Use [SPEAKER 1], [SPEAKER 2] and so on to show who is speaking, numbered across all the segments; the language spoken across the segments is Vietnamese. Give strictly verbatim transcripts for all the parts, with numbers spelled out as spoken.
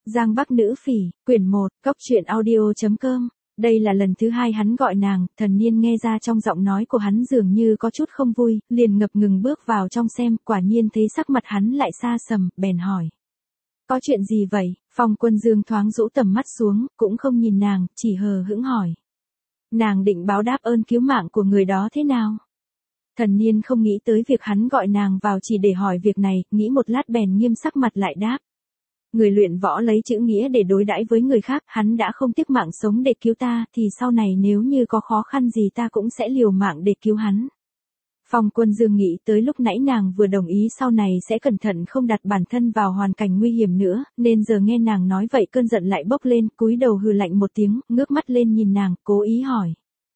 [SPEAKER 1] Giang Bắc Nữ Phỉ, quyển một, cốc truyện audio chấm com. Đây là lần thứ hai hắn gọi nàng, Thần Niên nghe ra trong giọng nói của hắn dường như có chút không vui, liền ngập ngừng bước vào trong xem, quả nhiên thấy sắc mặt hắn lại xa sầm, bèn hỏi. Có chuyện gì vậy? Phong Quân Dương thoáng rũ tầm mắt xuống, cũng không nhìn nàng, chỉ hờ hững hỏi. Nàng định báo đáp ơn cứu mạng của người đó thế nào? Thần Niên không nghĩ tới việc hắn gọi nàng vào chỉ để hỏi việc này, nghĩ một lát bèn nghiêm sắc mặt lại đáp. Người luyện võ lấy chữ nghĩa để đối đãi với người khác, hắn đã không tiếc mạng sống để cứu ta, thì sau này nếu như có khó khăn gì ta cũng sẽ liều mạng để cứu hắn. Phong Quân Dương nghĩ tới lúc nãy nàng vừa đồng ý sau này sẽ cẩn thận không đặt bản thân vào hoàn cảnh nguy hiểm nữa, nên giờ nghe nàng nói vậy cơn giận lại bốc lên, cúi đầu hừ lạnh một tiếng, ngước mắt lên nhìn nàng, cố ý hỏi.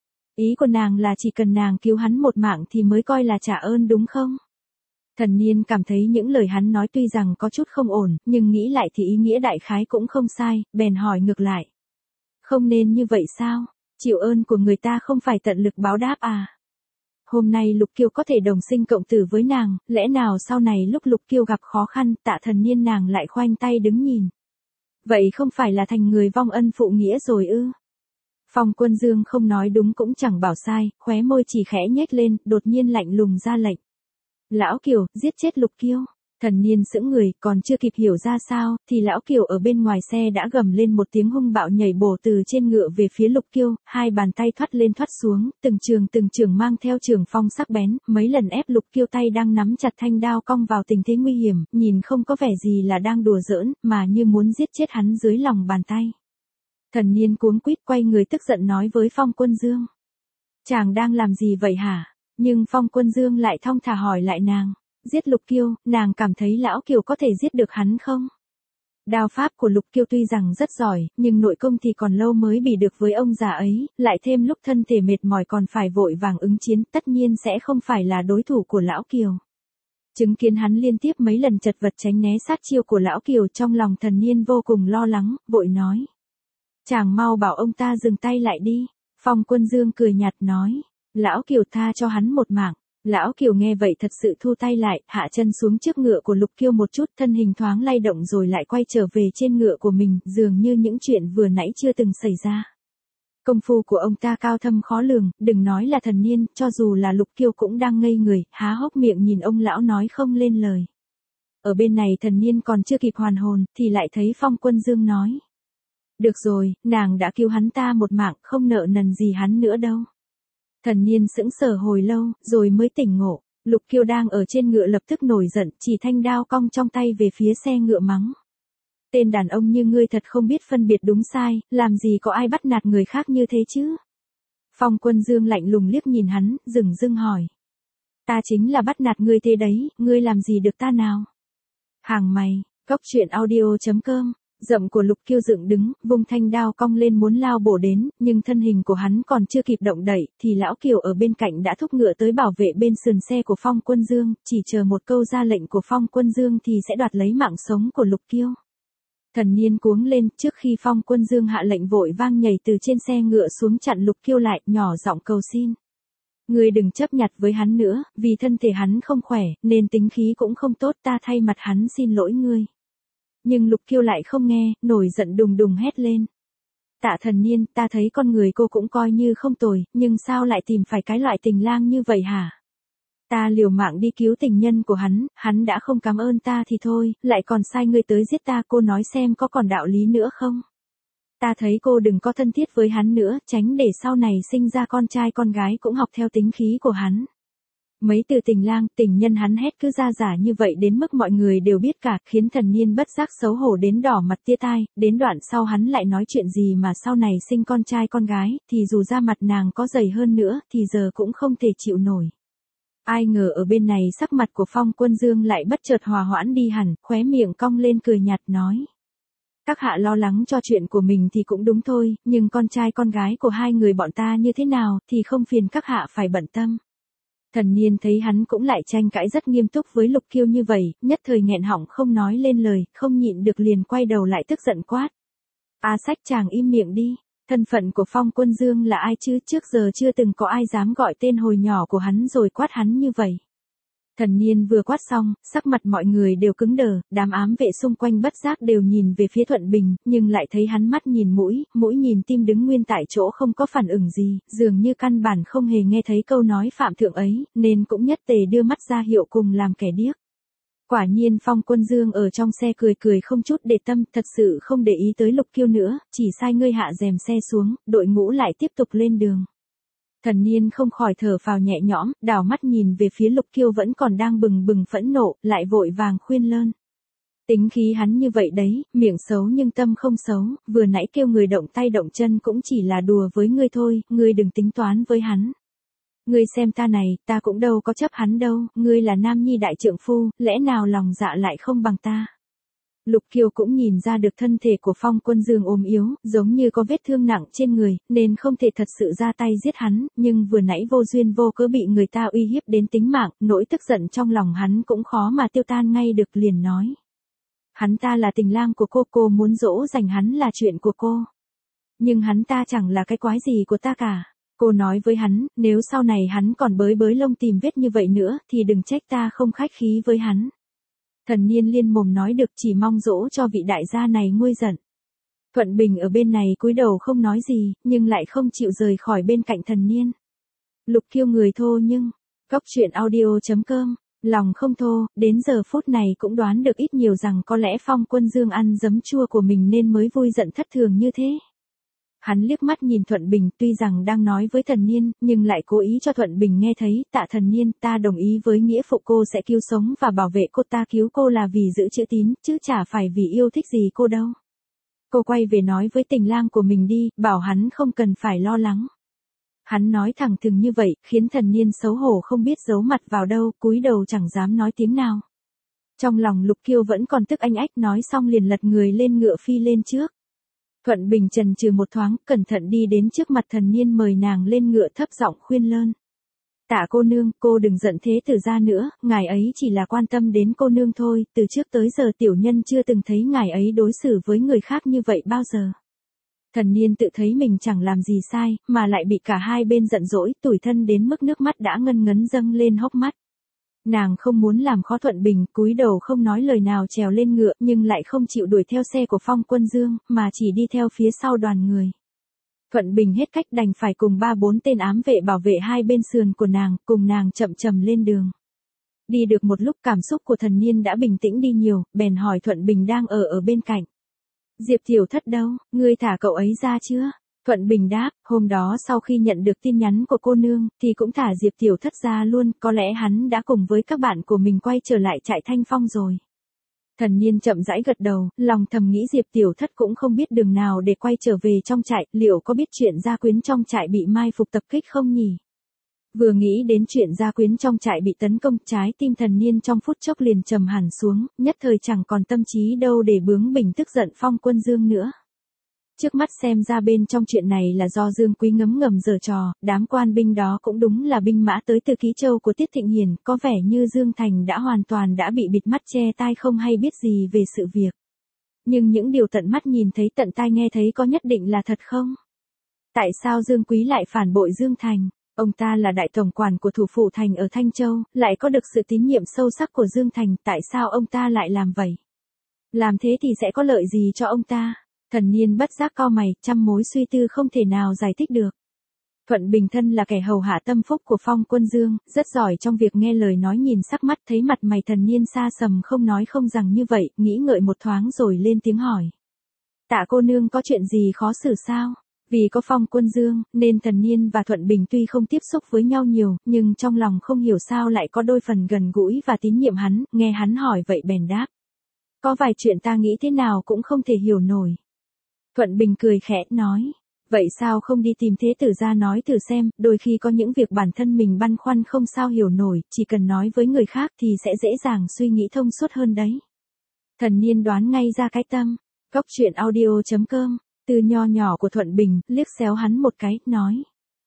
[SPEAKER 1] Ý của nàng là chỉ cần nàng cứu hắn một mạng thì mới coi là trả ơn đúng không? Thần Niên cảm thấy những lời hắn nói tuy rằng có chút không ổn, nhưng nghĩ lại thì ý nghĩa đại khái cũng không sai, bèn hỏi ngược lại. Không nên như vậy sao? Chịu ơn của người ta không phải tận lực báo đáp à? Hôm nay Lục Kiêu có thể đồng sinh cộng tử với nàng, lẽ nào sau này lúc Lục Kiêu gặp khó khăn, Tạ Thần Niên nàng lại khoanh tay đứng nhìn? Vậy không phải là thành người vong ân phụ nghĩa rồi ư? Phong Quân Dương không nói đúng cũng chẳng bảo sai, khóe môi chỉ khẽ nhếch lên, đột nhiên lạnh lùng ra lệnh. Lão Kiều, giết chết Lục Kiêu. Thần Niên sững người, còn chưa kịp hiểu ra sao, thì Lão Kiều ở bên ngoài xe đã gầm lên một tiếng hung bạo nhảy bổ từ trên ngựa về phía Lục Kiêu, hai bàn tay thoắt lên thoắt xuống, từng trường từng trường mang theo trường phong sắc bén, mấy lần ép Lục Kiêu tay đang nắm chặt thanh đao cong vào tình thế nguy hiểm, nhìn không có vẻ gì là đang đùa giỡn, mà như muốn giết chết hắn dưới lòng bàn tay. Thần Niên cuống quýt quay người tức giận nói với Phong Quân Dương. Chàng đang làm gì vậy hả? Nhưng Phong Quân Dương lại thong thả hỏi lại nàng. Giết Lục Kiêu, nàng cảm thấy Lão Kiều có thể giết được hắn không? Đao pháp của Lục Kiêu tuy rằng rất giỏi, nhưng nội công thì còn lâu mới bị được với ông già ấy, lại thêm lúc thân thể mệt mỏi còn phải vội vàng ứng chiến, tất nhiên sẽ không phải là đối thủ của Lão Kiều. Chứng kiến hắn liên tiếp mấy lần chật vật tránh né sát chiêu của Lão Kiều, trong lòng Thần Niên vô cùng lo lắng, vội nói. Chàng mau bảo ông ta dừng tay lại đi. Phong Quân Dương cười nhạt nói. Lão Kiều tha cho hắn một mạng. Lão Kiều nghe vậy thật sự thu tay lại, hạ chân xuống trước ngựa của Lục Kiêu một chút, thân hình thoáng lay động rồi lại quay trở về trên ngựa của mình, dường như những chuyện vừa nãy chưa từng xảy ra. Công phu của ông ta cao thâm khó lường, đừng nói là Thần Niên, cho dù là Lục Kiêu cũng đang ngây người, há hốc miệng nhìn ông lão nói không lên lời. Ở bên này Thần Niên còn chưa kịp hoàn hồn, thì lại thấy Phong Quân Dương nói. Được rồi, nàng đã cứu hắn ta một mạng, không nợ nần gì hắn nữa đâu. Thần Niên sững sờ hồi lâu, rồi mới tỉnh ngộ. Lục Kiêu đang ở trên ngựa lập tức nổi giận, chỉ thanh đao cong trong tay về phía xe ngựa mắng. Tên đàn ông như ngươi thật không biết phân biệt đúng sai, làm gì có ai bắt nạt người khác như thế chứ? Phong Quân Dương lạnh lùng liếc nhìn hắn, dừng dưng hỏi. Ta chính là bắt nạt ngươi thế đấy, ngươi làm gì được ta nào? Hàng mày, cốc truyện audio chấm com. Rậm của Lục Kiêu dựng đứng, vung thanh đao cong lên muốn lao bổ đến, nhưng thân hình của hắn còn chưa kịp động đậy, thì Lão Kiều ở bên cạnh đã thúc ngựa tới bảo vệ bên sườn xe của Phong Quân Dương, chỉ chờ một câu ra lệnh của Phong Quân Dương thì sẽ đoạt lấy mạng sống của Lục Kiêu. Thần Niên cuống lên, trước khi Phong Quân Dương hạ lệnh vội vang nhảy từ trên xe ngựa xuống chặn Lục Kiêu lại, nhỏ giọng cầu xin. Ngươi đừng chấp nhặt với hắn nữa, vì thân thể hắn không khỏe, nên tính khí cũng không tốt, ta thay mặt hắn xin lỗi ngươi. Nhưng Lục Kiêu lại không nghe, nổi giận đùng đùng hét lên. Tạ Thần Niên, ta thấy con người cô cũng coi như không tồi, nhưng sao lại tìm phải cái loại tình lang như vậy hả? Ta liều mạng đi cứu tình nhân của hắn, hắn đã không cảm ơn ta thì thôi, lại còn sai ngươi tới giết ta, cô nói xem có còn đạo lý nữa không? Ta thấy cô đừng có thân thiết với hắn nữa, tránh để sau này sinh ra con trai con gái cũng học theo tính khí của hắn. Mấy từ tình lang, tình nhân hắn hét cứ ra giả như vậy đến mức mọi người đều biết cả, khiến Thần Niên bất giác xấu hổ đến đỏ mặt tia tai, đến đoạn sau hắn lại nói chuyện gì mà sau này sinh con trai con gái, thì dù da mặt nàng có dày hơn nữa, thì giờ cũng không thể chịu nổi. Ai ngờ ở bên này sắc mặt của Phong Quân Dương lại bất chợt hòa hoãn đi hẳn, khóe miệng cong lên cười nhạt nói. Các hạ lo lắng cho chuyện của mình thì cũng đúng thôi, nhưng con trai con gái của hai người bọn ta như thế nào, thì không phiền các hạ phải bận tâm. Thần Niên thấy hắn cũng lại tranh cãi rất nghiêm túc với Lục Kiêu như vậy, nhất thời nghẹn họng không nói lên lời, không nhịn được liền quay đầu lại tức giận quát. A Sách chàng im miệng đi, thân phận của Phong Quân Dương là ai chứ, trước giờ chưa từng có ai dám gọi tên hồi nhỏ của hắn rồi quát hắn như vậy. Thần Niên vừa quát xong, sắc mặt mọi người đều cứng đờ, đám ám vệ xung quanh bất giác đều nhìn về phía Thuận Bình, nhưng lại thấy hắn mắt nhìn mũi, mũi nhìn tim đứng nguyên tại chỗ không có phản ứng gì, dường như căn bản không hề nghe thấy câu nói phạm thượng ấy, nên cũng nhất tề đưa mắt ra hiệu cùng làm kẻ điếc. Quả nhiên Phong Quân Dương ở trong xe cười cười không chút để tâm, thật sự không để ý tới Lục Kiêu nữa, chỉ sai ngươi hạ rèm xe xuống, đội ngũ lại tiếp tục lên đường. Thần Niên không khỏi thở phào nhẹ nhõm, đảo mắt nhìn về phía Lục Kiêu vẫn còn đang bừng bừng phẫn nộ, lại vội vàng khuyên lơn. Tính khí hắn như vậy đấy, miệng xấu nhưng tâm không xấu, vừa nãy kêu người động tay động chân cũng chỉ là đùa với ngươi thôi, ngươi đừng tính toán với hắn. Ngươi xem ta này, ta cũng đâu có chấp hắn đâu, ngươi là nam nhi đại trượng phu, lẽ nào lòng dạ lại không bằng ta. Lục Kiều cũng nhìn ra được thân thể của Phong Quân Dương ốm yếu, giống như có vết thương nặng trên người, nên không thể thật sự ra tay giết hắn, nhưng vừa nãy vô duyên vô cớ bị người ta uy hiếp đến tính mạng, nỗi tức giận trong lòng hắn cũng khó mà tiêu tan ngay được, liền nói. Hắn ta là tình lang của cô, cô muốn dỗ dành hắn là chuyện của cô. Nhưng hắn ta chẳng là cái quái gì của ta cả. Cô nói với hắn, nếu sau này hắn còn bới bới lông tìm vết như vậy nữa, thì đừng trách ta không khách khí với hắn. Thần Niên liên mồm nói được, chỉ mong dỗ cho vị đại gia này nguôi giận. Thuận Bình ở bên này cúi đầu không nói gì, nhưng lại không chịu rời khỏi bên cạnh Thần Niên. Lục Kiêu người thô nhưng, Cóc truyện audio chấm com, lòng không thô, đến giờ phút này cũng đoán được ít nhiều rằng có lẽ Phong Quân Dương ăn giấm chua của mình nên mới vui giận thất thường như thế. Hắn liếc mắt nhìn Thuận Bình, tuy rằng đang nói với Thần Niên, nhưng lại cố ý cho Thuận Bình nghe thấy, tạ Thần Niên, ta đồng ý với nghĩa phụ cô sẽ cứu sống và bảo vệ cô, ta cứu cô là vì giữ chữ tín, chứ chả phải vì yêu thích gì cô đâu. Cô quay về nói với tình lang của mình đi, bảo hắn không cần phải lo lắng. Hắn nói thẳng thừng như vậy, khiến Thần Niên xấu hổ không biết giấu mặt vào đâu, cúi đầu chẳng dám nói tiếng nào. Trong lòng Lục Kiêu vẫn còn tức anh ách, nói xong liền lật người lên ngựa phi lên trước. Thuận Bình chần chừ một thoáng, cẩn thận đi đến trước mặt Thần Niên mời nàng lên ngựa, thấp giọng khuyên lơn. Tạ cô nương, cô đừng giận thế tử ra nữa, ngài ấy chỉ là quan tâm đến cô nương thôi, từ trước tới giờ tiểu nhân chưa từng thấy ngài ấy đối xử với người khác như vậy bao giờ. Thần Niên tự thấy mình chẳng làm gì sai, mà lại bị cả hai bên giận dỗi, tủi thân đến mức nước mắt đã ngân ngấn dâng lên hốc mắt. Nàng không muốn làm khó Thuận Bình, cúi đầu không nói lời nào trèo lên ngựa, nhưng lại không chịu đuổi theo xe của Phong Quân Dương, mà chỉ đi theo phía sau đoàn người. Thuận Bình hết cách đành phải cùng ba bốn tên ám vệ bảo vệ hai bên sườn của nàng, cùng nàng chậm chậm lên đường. Đi được một lúc cảm xúc của Thần Niên đã bình tĩnh đi nhiều, bèn hỏi Thuận Bình đang ở ở bên cạnh. Diệp Tiểu Thất đâu, ngươi thả cậu ấy ra chưa? Thuận Bình đáp, hôm đó sau khi nhận được tin nhắn của cô nương, thì cũng thả Diệp Tiểu Thất ra luôn, có lẽ hắn đã cùng với các bạn của mình quay trở lại trại Thanh Phong rồi. Thần Niên chậm rãi gật đầu, lòng thầm nghĩ Diệp Tiểu Thất cũng không biết đường nào để quay trở về trong trại, liệu có biết chuyện gia quyến trong trại bị mai phục tập kích không nhỉ? Vừa nghĩ đến chuyện gia quyến trong trại bị tấn công, trái tim Thần Niên trong phút chốc liền trầm hẳn xuống, nhất thời chẳng còn tâm trí đâu để bướng bỉnh tức giận Phong Quân Dương nữa. Trước mắt xem ra bên trong chuyện này là do Dương Quý ngấm ngầm giở trò, đám quan binh đó cũng đúng là binh mã tới từ Ký Châu của Tiết Thịnh Hiền, có vẻ như Dương Thành đã hoàn toàn đã bị bịt mắt che tai không hay biết gì về sự việc. Nhưng những điều tận mắt nhìn thấy tận tai nghe thấy có nhất định là thật không? Tại sao Dương Quý lại phản bội Dương Thành? Ông ta là đại tổng quản của thủ phủ thành ở Thanh Châu, lại có được sự tín nhiệm sâu sắc của Dương Thành, tại sao ông ta lại làm vậy? Làm thế thì sẽ có lợi gì cho ông ta? Thần Niên bất giác cau mày, trăm mối suy tư không thể nào giải thích được. Thuận Bình thân là kẻ hầu hạ tâm phúc của Phong Quân Dương, rất giỏi trong việc nghe lời nói nhìn sắc mắt, thấy mặt mày Thần Niên xa sầm không nói không rằng như vậy, nghĩ ngợi một thoáng rồi lên tiếng hỏi. Tạ cô nương có chuyện gì khó xử sao? Vì có Phong Quân Dương, nên Thần Niên và Thuận Bình tuy không tiếp xúc với nhau nhiều, nhưng trong lòng không hiểu sao lại có đôi phần gần gũi và tín nhiệm hắn, nghe hắn hỏi vậy bèn đáp. Có vài chuyện ta nghĩ thế nào cũng không thể hiểu nổi. Thuận Bình cười khẽ, nói. Vậy sao không đi tìm thế tử ra nói thử xem, đôi khi có những việc bản thân mình băn khoăn không sao hiểu nổi, chỉ cần nói với người khác thì sẽ dễ dàng suy nghĩ thông suốt hơn đấy. Thần Niên đoán ngay ra cái tâm. Cóc truyện audio chấm com, từ nho nhỏ của Thuận Bình, liếc xéo hắn một cái, nói.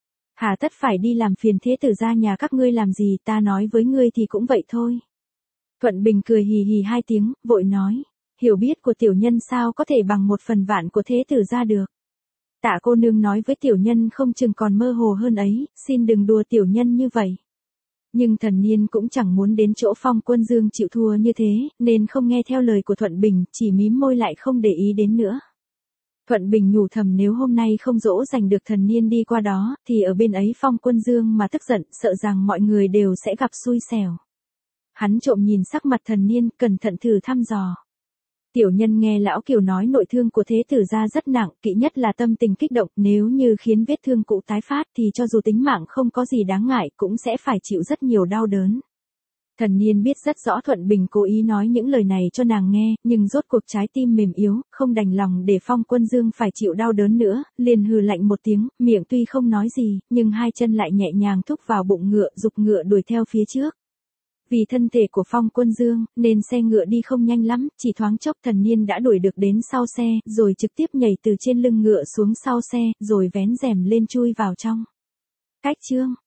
[SPEAKER 1] Hà tất phải đi làm phiền thế tử ra nhà các ngươi làm gì, ta nói với ngươi thì cũng vậy thôi. Thuận Bình cười hì hì hai tiếng, vội nói. Hiểu biết của tiểu nhân sao có thể bằng một phần vạn của thế tử ra được. Tạ cô nương nói với tiểu nhân không chừng còn mơ hồ hơn ấy, xin đừng đùa tiểu nhân như vậy. Nhưng Thần Niên cũng chẳng muốn đến chỗ Phong Quân Dương chịu thua như thế, nên không nghe theo lời của Thuận Bình, chỉ mím môi lại không để ý đến nữa. Thuận Bình nhủ thầm nếu hôm nay không dỗ dành được Thần Niên đi qua đó, thì ở bên ấy Phong Quân Dương mà tức giận, sợ rằng mọi người đều sẽ gặp xui xẻo. Hắn trộm nhìn sắc mặt Thần Niên, cẩn thận thử thăm dò. Tiểu nhân nghe lão Kiều nói nội thương của thế tử gia rất nặng, kỵ nhất là tâm tình kích động, nếu như khiến vết thương cũ tái phát thì cho dù tính mạng không có gì đáng ngại cũng sẽ phải chịu rất nhiều đau đớn. Thần Niên biết rất rõ Thuận Bình cố ý nói những lời này cho nàng nghe, nhưng rốt cuộc trái tim mềm yếu, không đành lòng để Phong Quân Dương phải chịu đau đớn nữa, liền hừ lạnh một tiếng, miệng tuy không nói gì, nhưng hai chân lại nhẹ nhàng thúc vào bụng ngựa, giục ngựa đuổi theo phía trước. Vì thân thể của Phong Quân Dương, nên xe ngựa đi không nhanh lắm, chỉ thoáng chốc Thần Niên đã đuổi được đến sau xe, rồi trực tiếp nhảy từ trên lưng ngựa xuống sau xe, rồi vén rèm lên chui vào trong. Cách chương